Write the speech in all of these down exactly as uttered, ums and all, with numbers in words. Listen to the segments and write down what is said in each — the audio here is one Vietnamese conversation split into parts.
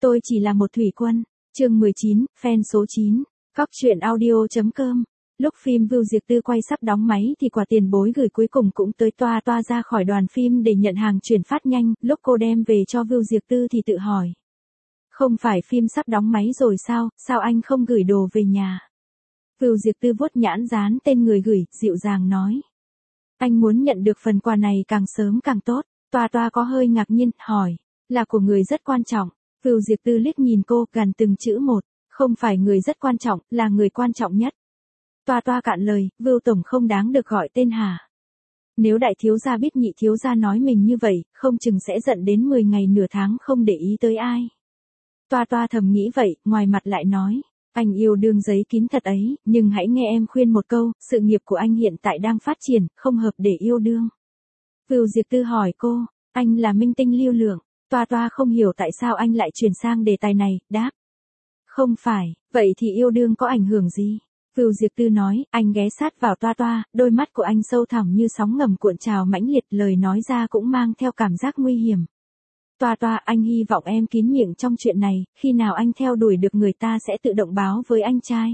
Tôi chỉ là một thủy quân. Chương mười chín, fan số chín. Cóc truyện audio.com. Lúc phim Vưu Diệc Tư quay sắp đóng máy thì quả tiền bối gửi cuối cùng cũng tới toa toa ra khỏi đoàn phim để nhận hàng chuyển phát nhanh. Lúc cô đem về cho Vưu Diệc Tư thì tự hỏi. Không phải phim sắp đóng máy rồi sao, sao anh không gửi đồ về nhà? Vưu Diệc Tư vuốt nhãn dán tên người gửi, dịu dàng nói. Anh muốn nhận được phần quà này càng sớm càng tốt. Toa toa có hơi ngạc nhiên, hỏi. Là của người rất quan trọng. Vưu Diệc Tư liếc nhìn cô, gần từng chữ một. Không phải người rất quan trọng, là người quan trọng nhất. Toa toa cạn lời, Vưu tổng không đáng được gọi tên hả? Nếu đại thiếu gia biết nhị thiếu gia nói mình như vậy, không chừng sẽ giận đến mười ngày nửa tháng không để ý tới ai. Toa toa thầm nghĩ vậy, ngoài mặt lại nói. Anh yêu đương giấy kín thật ấy, nhưng hãy nghe em khuyên một câu, sự nghiệp của anh hiện tại đang phát triển, không hợp để yêu đương. Vưu Diệc Tư hỏi cô, anh là minh tinh lưu lượng. Toa toa không hiểu tại sao anh lại chuyển sang đề tài này, đáp. Không phải, vậy thì yêu đương có ảnh hưởng gì? Vưu Diệc Tư nói, anh ghé sát vào toa toa, đôi mắt của anh sâu thẳm như sóng ngầm cuộn trào mãnh liệt, lời nói ra cũng mang theo cảm giác nguy hiểm. Toa toa, anh hy vọng em kín miệng trong chuyện này, khi nào anh theo đuổi được người ta sẽ tự động báo với anh trai.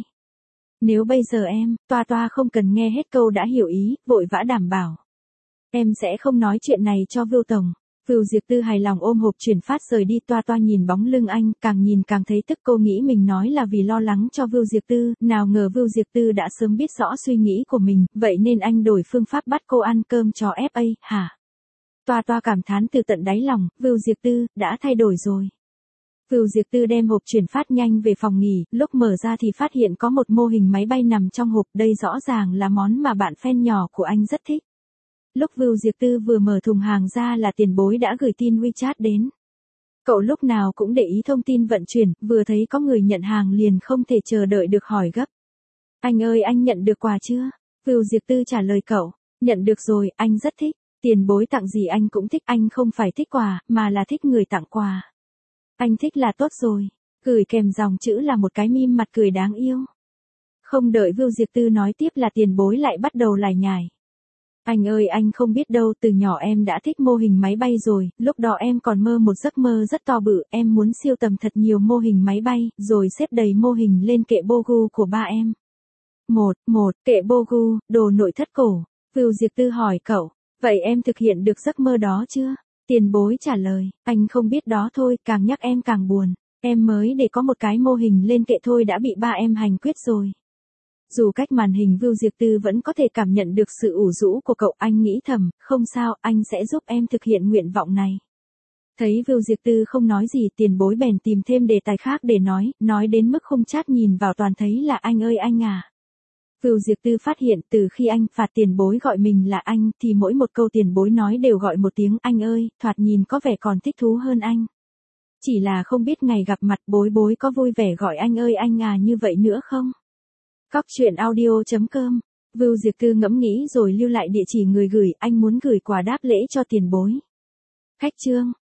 Nếu bây giờ em, toa toa không cần nghe hết câu đã hiểu ý, vội vã đảm bảo. Em sẽ không nói chuyện này cho Vưu tổng. Vưu Diệc Tư hài lòng ôm hộp chuyển phát rời đi. Toa toa nhìn bóng lưng anh, càng nhìn càng thấy tức. Cô nghĩ mình nói là vì lo lắng cho Vưu Diệc Tư, nào ngờ Vưu Diệc Tư đã sớm biết rõ suy nghĩ của mình, vậy nên anh đổi phương pháp bắt cô ăn cơm chó ép a, hả? Toa toa cảm thán từ tận đáy lòng, Vưu Diệc Tư, đã thay đổi rồi. Vưu Diệc Tư đem hộp chuyển phát nhanh về phòng nghỉ, lúc mở ra thì phát hiện có một mô hình máy bay nằm trong hộp, đây rõ ràng là món mà bạn fan nhỏ của anh rất thích. Lúc Vưu Diệc Tư vừa mở thùng hàng ra là tiền bối đã gửi tin WeChat đến. Cậu lúc nào cũng để ý thông tin vận chuyển, vừa thấy có người nhận hàng liền không thể chờ đợi được hỏi gấp. Anh ơi, anh nhận được quà chưa? Vưu Diệc Tư trả lời cậu, nhận được rồi, anh rất thích. Tiền bối tặng gì anh cũng thích, anh không phải thích quà, mà là thích người tặng quà. Anh thích là tốt rồi. Gửi kèm dòng chữ là một cái meme mặt cười đáng yêu. Không đợi Vưu Diệc Tư nói tiếp là tiền bối lại bắt đầu lải nhải. Anh ơi, anh không biết đâu, từ nhỏ em đã thích mô hình máy bay rồi, lúc đó em còn mơ một giấc mơ rất to bự, em muốn siêu tầm thật nhiều mô hình máy bay, rồi xếp đầy mô hình lên kệ Bogu của ba em. Một, một, kệ Bogu, đồ nội thất cổ. Vưu Diệc Tư hỏi cậu, vậy em thực hiện được giấc mơ đó chưa? Tiền bối trả lời, anh không biết đó thôi, càng nhắc em càng buồn, em mới để có một cái mô hình lên kệ thôi đã bị ba em hành quyết rồi. Dù cách màn hình Vưu Diệc Tư vẫn có thể cảm nhận được sự ủ rũ của cậu, anh nghĩ thầm, không sao, anh sẽ giúp em thực hiện nguyện vọng này. Thấy Vưu Diệc Tư không nói gì, tiền bối bèn tìm thêm đề tài khác để nói, nói đến mức không chát nhìn vào toàn thấy là anh ơi anh à. Vưu Diệc Tư phát hiện từ khi anh phạt tiền bối gọi mình là anh thì mỗi một câu tiền bối nói đều gọi một tiếng anh ơi, thoạt nhìn có vẻ còn thích thú hơn anh. Chỉ là không biết ngày gặp mặt bối bối có vui vẻ gọi anh ơi anh à như vậy nữa không? Cóc truyện audio.com. Vưu Diệc Tư ngẫm nghĩ rồi lưu lại địa chỉ người gửi, anh muốn gửi quà đáp lễ cho tiền bối. Khách chương.